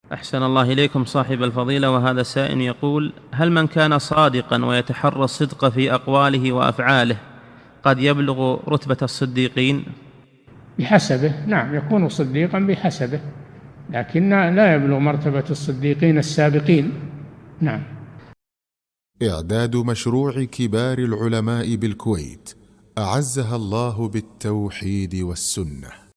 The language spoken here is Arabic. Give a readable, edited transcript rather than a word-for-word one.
أحسن الله إليكم صاحب الفضيلة. وهذا سائل يقول: هل من كان صادقا ويتحرى الصدق في أقواله وأفعاله قد يبلغ رتبة الصديقين؟ بحسبه، نعم، يكون صديقا بحسبه، لكن لا يبلغ مرتبة الصديقين السابقين. نعم. إعداد مشروع كبار العلماء بالكويت أعزها الله بالتوحيد والسنة.